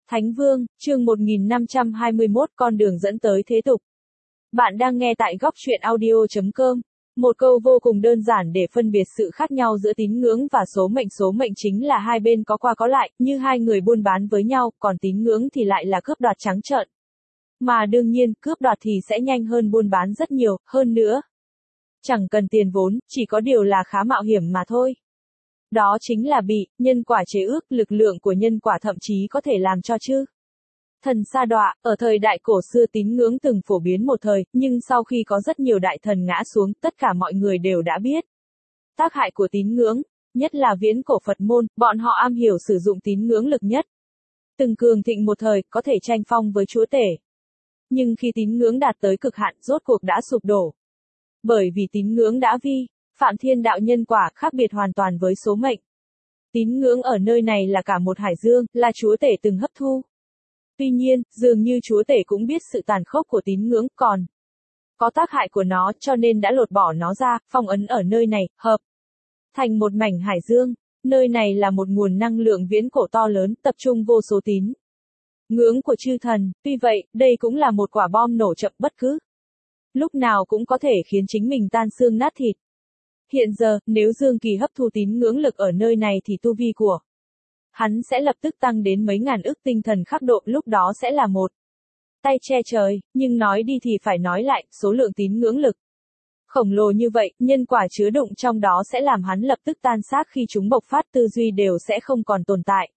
Thánh Vương, chương 1521 con đường dẫn tới thế tục. Bạn đang nghe tại góc truyện audio.com. Một câu vô cùng đơn giản để phân biệt sự khác nhau giữa tín ngưỡng và số mệnh. Số mệnh chính là hai bên có qua có lại, như hai người buôn bán với nhau, còn tín ngưỡng thì lại là cướp đoạt trắng trợn. Mà đương nhiên, cướp đoạt thì sẽ nhanh hơn buôn bán rất nhiều, hơn nữa. Chẳng cần tiền vốn, chỉ có điều là khá mạo hiểm mà thôi. Đó chính là bị, nhân quả chế ước, lực lượng của nhân quả thậm chí có thể làm cho chư thần sa đọa. Ở thời đại cổ xưa tín ngưỡng từng phổ biến một thời, nhưng sau khi có rất nhiều đại thần ngã xuống, tất cả mọi người đều đã biết tác hại của tín ngưỡng, nhất là viễn cổ Phật môn, bọn họ am hiểu sử dụng tín ngưỡng lực nhất. Từng cường thịnh một thời, có thể tranh phong với chúa tể. Nhưng khi tín ngưỡng đạt tới cực hạn, rốt cuộc đã sụp đổ. Bởi vì tín ngưỡng đã vi phạm thiên đạo nhân quả, khác biệt hoàn toàn với số mệnh. Tín ngưỡng ở nơi này là cả một hải dương, là chúa tể từng hấp thu. Tuy nhiên, dường như chúa tể cũng biết sự tàn khốc của tín ngưỡng, còn có tác hại của nó, cho nên đã lột bỏ nó ra, phong ấn ở nơi này, hợp thành một mảnh hải dương. Nơi này là một nguồn năng lượng viễn cổ to lớn, tập trung vô số tín ngưỡng của chư thần. Tuy vậy, đây cũng là một quả bom nổ chậm, bất cứ lúc nào cũng có thể khiến chính mình tan xương nát thịt. Hiện giờ, nếu Dương Kỳ hấp thu tín ngưỡng lực ở nơi này thì tu vi của hắn sẽ lập tức tăng đến mấy ngàn ức tinh thần khắc độ, lúc đó sẽ là một tay che trời. Nhưng nói đi thì phải nói lại, số lượng tín ngưỡng lực khổng lồ như vậy, nhân quả chứa đựng trong đó sẽ làm hắn lập tức tan xác, khi chúng bộc phát tư duy đều sẽ không còn tồn tại.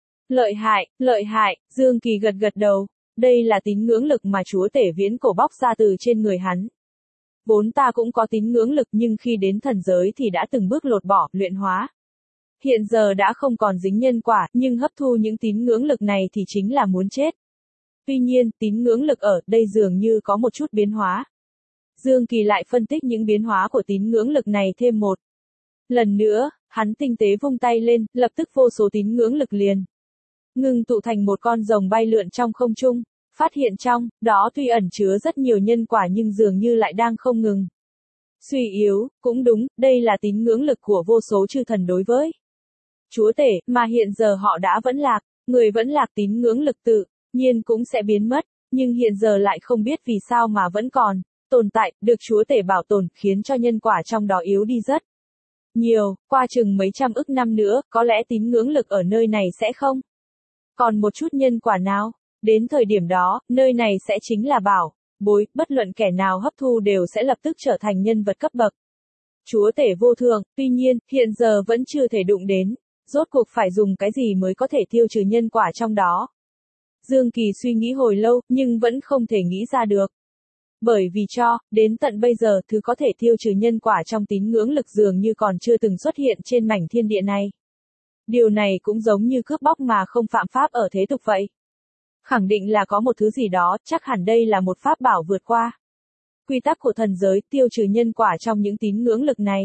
Lợi hại, Dương Kỳ gật gật đầu. Đây là tín ngưỡng lực mà chúa tể viễn cổ bóc ra từ trên người hắn. Vốn ta cũng có tín ngưỡng lực, nhưng khi đến thần giới thì đã từng bước lột bỏ, luyện hóa. Hiện giờ đã không còn dính nhân quả, nhưng hấp thu những tín ngưỡng lực này thì chính là muốn chết. Tuy nhiên, tín ngưỡng lực ở đây dường như có một chút biến hóa. Dương Kỳ lại phân tích những biến hóa của tín ngưỡng lực này thêm một lần nữa, hắn tinh tế vung tay lên, lập tức vô số tín ngưỡng lực liền ngưng tụ thành một con rồng bay lượn trong không trung. Phát hiện trong đó tuy ẩn chứa rất nhiều nhân quả nhưng dường như lại đang không ngừng suy yếu. Cũng đúng, đây là tín ngưỡng lực của vô số chư thần đối với chúa tể, mà hiện giờ họ đã vẫn lạc. Người vẫn lạc tín ngưỡng lực tự nhiên cũng sẽ biến mất, nhưng hiện giờ lại không biết vì sao mà vẫn còn tồn tại, được chúa tể bảo tồn, khiến cho nhân quả trong đó yếu đi rất nhiều. Qua chừng mấy trăm ức năm nữa, có lẽ tín ngưỡng lực ở nơi này sẽ không còn một chút nhân quả nào. Đến thời điểm đó, nơi này sẽ chính là bảo bối, bất luận kẻ nào hấp thu đều sẽ lập tức trở thành nhân vật cấp bậc chúa tể vô thượng. Tuy nhiên, hiện giờ vẫn chưa thể đụng đến. Rốt cuộc phải dùng cái gì mới có thể tiêu trừ nhân quả trong đó? Dương Kỳ suy nghĩ hồi lâu, nhưng vẫn không thể nghĩ ra được. Bởi vì đến tận bây giờ, thứ có thể tiêu trừ nhân quả trong tín ngưỡng lực dường như còn chưa từng xuất hiện trên mảnh thiên địa này. Điều này cũng giống như cướp bóc mà không phạm pháp ở thế tục vậy. Khẳng định là có một thứ gì đó, chắc hẳn đây là một pháp bảo vượt qua quy tắc của thần giới, tiêu trừ nhân quả trong những tín ngưỡng lực này.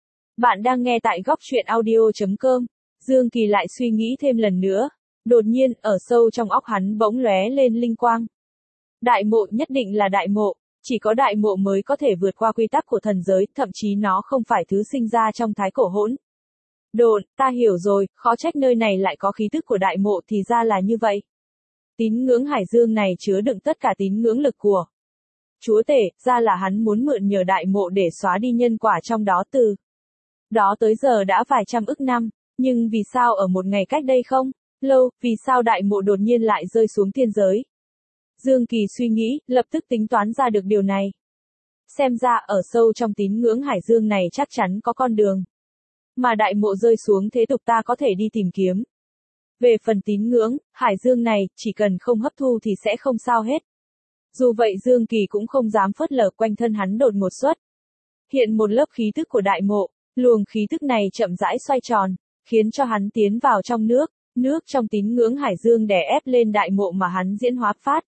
Bạn đang nghe tại góc truyện audio.com. Dương Kỳ lại suy nghĩ thêm lần nữa. Đột nhiên, ở sâu trong óc hắn bỗng lóe lên linh quang. Đại mộ, nhất định là đại mộ. Chỉ có đại mộ mới có thể vượt qua quy tắc của thần giới, thậm chí nó không phải thứ sinh ra trong thái cổ hỗn độn. Ta hiểu rồi, khó trách nơi này lại có khí tức của đại mộ, thì ra là như vậy. Tín ngưỡng hải dương này chứa đựng tất cả tín ngưỡng lực của chúa tể, ra là hắn muốn mượn nhờ đại mộ để xóa đi nhân quả trong đó. Từ đó tới giờ đã vài trăm ức năm, nhưng vì sao ở một ngày cách đây không lâu, vì sao đại mộ đột nhiên lại rơi xuống thiên giới? Dương Kỳ suy nghĩ, lập tức tính toán ra được điều này. Xem ra, ở sâu trong tín ngưỡng hải dương này chắc chắn có con đường mà đại mộ rơi xuống thế tục ta có thể đi tìm kiếm. Về phần tín ngưỡng, hải dương này, chỉ cần không hấp thu thì sẽ không sao hết. Dù vậy Dương Kỳ cũng không dám phớt lờ, quanh thân hắn đột ngột xuất hiện một lớp khí tức của đại mộ. Luồng khí tức này chậm rãi xoay tròn, khiến cho hắn tiến vào trong nước. Nước trong tín ngưỡng hải dương đè ép lên đại mộ mà hắn diễn hóa, phát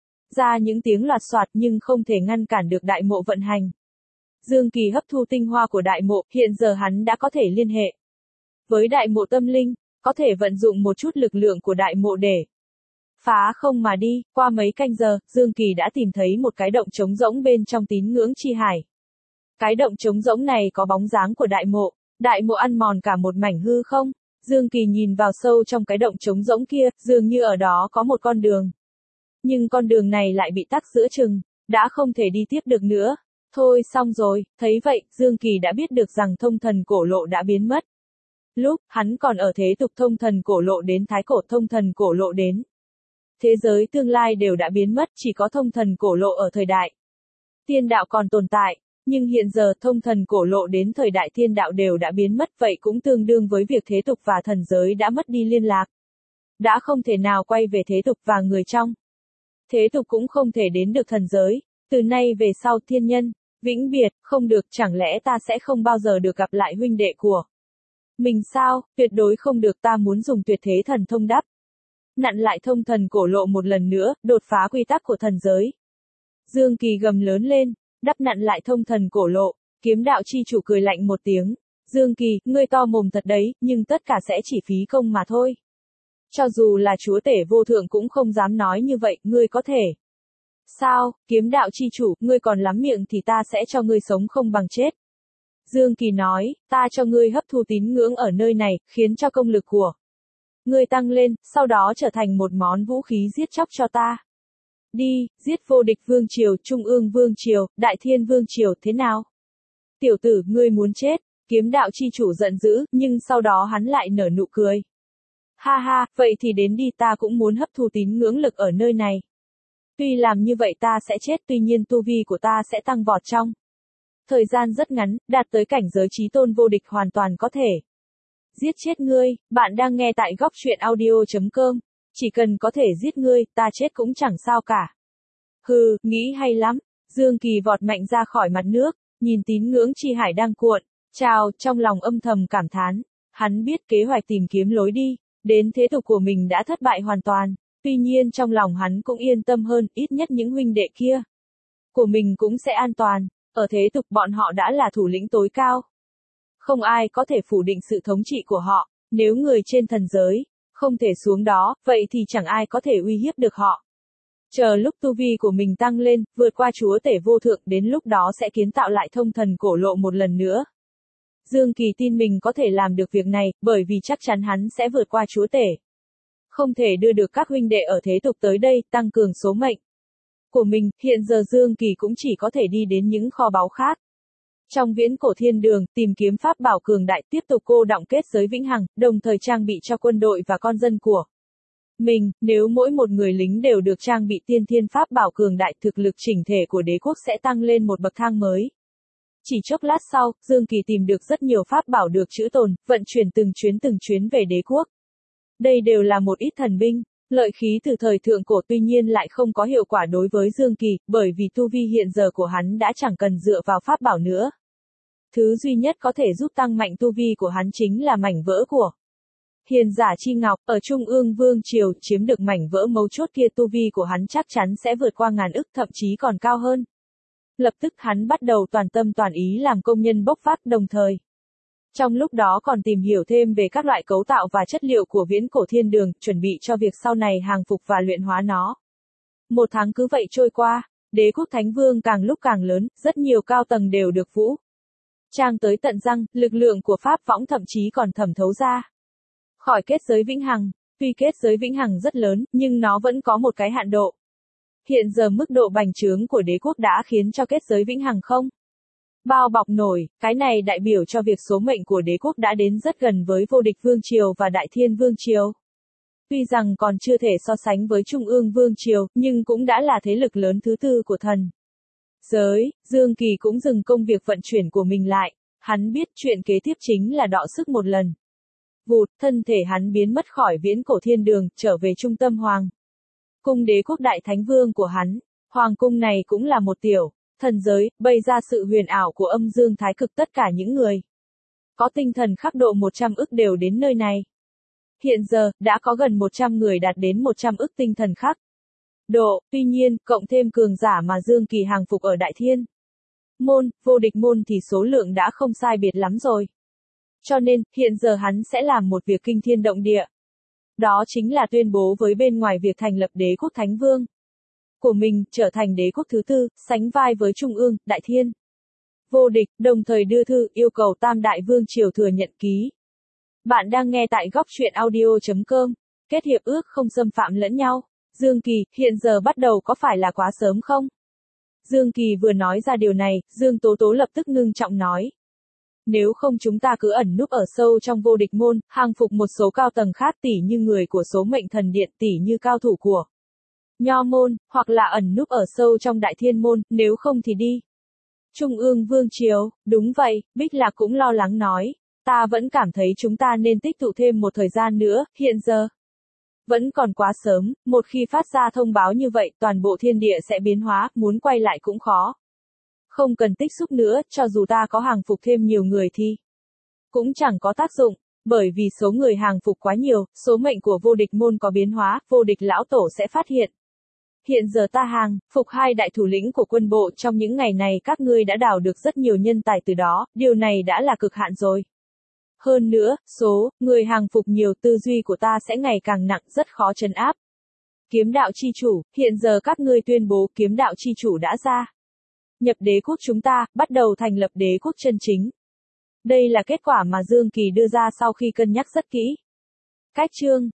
ra những tiếng loạt xoạt nhưng không thể ngăn cản được đại mộ vận hành. Dương Kỳ hấp thu tinh hoa của đại mộ, hiện giờ hắn đã có thể liên hệ với đại mộ tâm linh, có thể vận dụng một chút lực lượng của đại mộ để phá không mà đi. Qua mấy canh giờ, Dương Kỳ đã tìm thấy một cái động trống rỗng bên trong tín ngưỡng chi hải. Cái động trống rỗng này có bóng dáng của đại mộ. Đại mộ ăn mòn cả một mảnh hư không. Dương Kỳ nhìn vào sâu trong cái động trống rỗng kia, dường như ở đó có một con đường. Nhưng con đường này lại bị tắc giữa chừng, đã không thể đi tiếp được nữa. Thôi xong rồi, thấy vậy, Dương Kỳ đã biết được rằng thông thần cổ lộ đã biến mất. Lúc hắn còn ở thế tục thông thần cổ lộ đến thái cổ thông thần cổ lộ đến. Thế giới tương lai đều đã biến mất, chỉ có thông thần cổ lộ ở thời đại tiên đạo còn tồn tại. Nhưng hiện giờ thông thần cổ lộ đến thời đại thiên đạo đều đã biến mất, vậy cũng tương đương với việc thế tục và thần giới đã mất đi liên lạc. Đã không thể nào quay về thế tục và người trong thế tục cũng không thể đến được thần giới. Từ nay về sau thiên nhân, vĩnh biệt, không được, chẳng lẽ ta sẽ không bao giờ được gặp lại huynh đệ của mình sao? Tuyệt đối không được, ta muốn dùng tuyệt thế thần thông đắp nặn lại thông thần cổ lộ một lần nữa, đột phá quy tắc của thần giới. Dương Kỳ gầm lớn lên, đắp nặn lại thông thần cổ lộ. Kiếm đạo chi chủ cười lạnh một tiếng. Dương Kỳ, ngươi to mồm thật đấy, nhưng tất cả sẽ chỉ phí công mà thôi. Cho dù là chúa tể vô thượng cũng không dám nói như vậy, ngươi có thể. Sao, kiếm đạo chi chủ, ngươi còn lắm miệng thì ta sẽ cho ngươi sống không bằng chết. Dương Kỳ nói, ta cho ngươi hấp thu tín ngưỡng ở nơi này, khiến cho công lực của ngươi tăng lên, sau đó trở thành một món vũ khí giết chóc cho ta. Đi, giết vô địch vương triều, trung ương vương triều, đại thiên vương triều, thế nào? Tiểu tử, ngươi muốn chết, kiếm đạo chi chủ giận dữ, nhưng sau đó hắn lại nở nụ cười. Ha ha, vậy thì đến đi, ta cũng muốn hấp thu tín ngưỡng lực ở nơi này. Tuy làm như vậy ta sẽ chết, tuy nhiên tu vi của ta sẽ tăng vọt trong thời gian rất ngắn, đạt tới cảnh giới chí tôn vô địch hoàn toàn có thể giết chết ngươi. Bạn đang nghe tại góc truyện audio.com. Chỉ cần có thể giết ngươi, ta chết cũng chẳng sao cả. Hừ, nghĩ hay lắm. Dương Kỳ vọt mạnh ra khỏi mặt nước, nhìn tín ngưỡng chi hải đang cuộn trào, trong lòng âm thầm cảm thán. Hắn biết kế hoạch tìm kiếm lối đi đến thế tục của mình đã thất bại hoàn toàn. Tuy nhiên trong lòng hắn cũng yên tâm hơn, ít nhất những huynh đệ kia của mình cũng sẽ an toàn. Ở thế tục bọn họ đã là thủ lĩnh tối cao. Không ai có thể phủ định sự thống trị của họ. Nếu người trên thần giới không thể xuống đó, vậy thì chẳng ai có thể uy hiếp được họ. Chờ lúc tu vi của mình tăng lên, vượt qua chúa tể vô thượng, đến lúc đó sẽ kiến tạo lại thông thần cổ lộ một lần nữa. Dương Kỳ tin mình có thể làm được việc này, bởi vì chắc chắn hắn sẽ vượt qua chúa tể. Không thể đưa được các huynh đệ ở thế tục tới đây, tăng cường số mệnh của mình. Hiện giờ Dương Kỳ cũng chỉ có thể đi đến những kho báu khác. Trong viễn cổ thiên đường, tìm kiếm pháp bảo cường đại, tiếp tục cô đọng kết giới vĩnh hằng, đồng thời trang bị cho quân đội và con dân của mình. Nếu mỗi một người lính đều được trang bị tiên thiên pháp bảo cường đại, thực lực chỉnh thể của đế quốc sẽ tăng lên một bậc thang mới. Chỉ chốc lát sau, Dương Kỳ tìm được rất nhiều pháp bảo được trữ tồn, vận chuyển từng chuyến về đế quốc. Đây đều là một ít thần binh, lợi khí từ thời thượng cổ, tuy nhiên lại không có hiệu quả đối với Dương Kỳ, bởi vì tu vi hiện giờ của hắn đã chẳng cần dựa vào pháp bảo nữa. Thứ duy nhất có thể giúp tăng mạnh tu vi của hắn chính là mảnh vỡ của Hiền Giả Chi Ngọc. Ở Trung ương Vương Triều, chiếm được mảnh vỡ mấu chốt kia, tu vi của hắn chắc chắn sẽ vượt qua 1000 ức, thậm chí còn cao hơn. Lập tức hắn bắt đầu toàn tâm toàn ý làm công nhân bốc vác, đồng thời trong lúc đó còn tìm hiểu thêm về các loại cấu tạo và chất liệu của viễn cổ thiên đường, chuẩn bị cho việc sau này hàng phục và luyện hóa nó. Một tháng cứ vậy trôi qua, đế quốc Thánh Vương càng lúc càng lớn, rất nhiều cao tầng đều được vũ trang tới tận răng, lực lượng của Pháp võng thậm chí còn thẩm thấu ra khỏi kết giới vĩnh hằng. Tuy kết giới vĩnh hằng rất lớn, nhưng nó vẫn có một cái hạn độ. Hiện giờ mức độ bành trướng của đế quốc đã khiến cho kết giới vĩnh hằng không bao bọc nổi, cái này đại biểu cho việc số mệnh của đế quốc đã đến rất gần với vô địch vương triều và đại thiên vương triều. Tuy rằng còn chưa thể so sánh với trung ương vương triều, nhưng cũng đã là thế lực lớn thứ tư của thần giới. Dương Kỳ cũng dừng công việc vận chuyển của mình lại. Hắn biết chuyện kế tiếp chính là đọ sức một lần. Vụt, thân thể hắn biến mất khỏi viễn cổ thiên đường, trở về trung tâm hoàng cung đế quốc đại thánh vương của hắn. Hoàng cung này cũng là một tiểu thần giới, bày ra sự huyền ảo của âm dương thái cực. Tất cả những người có tinh thần khắc độ 100 ức đều đến nơi này. Hiện giờ, đã có gần 100 người đạt đến 100 ức tinh thần khắc độ, tuy nhiên, cộng thêm cường giả mà Dương Kỳ hàng phục ở Đại Thiên môn, vô địch môn thì số lượng đã không sai biệt lắm rồi. Cho nên, hiện giờ hắn sẽ làm một việc kinh thiên động địa. Đó chính là tuyên bố với bên ngoài việc thành lập đế quốc Thánh Vương của mình, trở thành đế quốc thứ tư, sánh vai với Trung ương, Đại Thiên vô địch, đồng thời đưa thư yêu cầu Tam Đại Vương Triều thừa nhận ký Bạn đang nghe tại góc truyện audio.com. Kết hiệp ước không xâm phạm lẫn nhau. Dương Kỳ, hiện giờ bắt đầu có phải là quá sớm không? Dương Kỳ vừa nói ra điều này, Dương Tố Tố lập tức ngưng trọng nói. Nếu không chúng ta cứ ẩn núp ở sâu trong vô địch môn, hàng phục một số cao tầng khác tỉ như người của số mệnh thần điện, tỉ như cao thủ của Nho môn, hoặc là ẩn núp ở sâu trong đại thiên môn, nếu không thì đi Trung ương Vương Triều. Đúng vậy, Bích Lạc cũng lo lắng nói. Ta vẫn cảm thấy chúng ta nên tích tụ thêm một thời gian nữa, hiện giờ vẫn còn quá sớm, một khi phát ra thông báo như vậy, toàn bộ thiên địa sẽ biến hóa, muốn quay lại cũng khó. Không cần tích xúc nữa, cho dù ta có hàng phục thêm nhiều người thì cũng chẳng có tác dụng, bởi vì số người hàng phục quá nhiều, số mệnh của vô địch môn có biến hóa, vô địch lão tổ sẽ phát hiện. Hiện giờ ta hàng phục hai đại thủ lĩnh của quân bộ, trong những ngày này các ngươi đã đào được rất nhiều nhân tài từ đó, điều này đã là cực hạn rồi. Hơn nữa, số người hàng phục nhiều, tư duy của ta sẽ ngày càng nặng, rất khó trấn áp. Kiếm đạo chi chủ, hiện giờ các ngươi tuyên bố kiếm đạo chi chủ đã ra nhập đế quốc chúng ta, bắt đầu thành lập đế quốc chân chính. Đây là kết quả mà Dương Kỳ đưa ra sau khi cân nhắc rất kỹ. Cách chương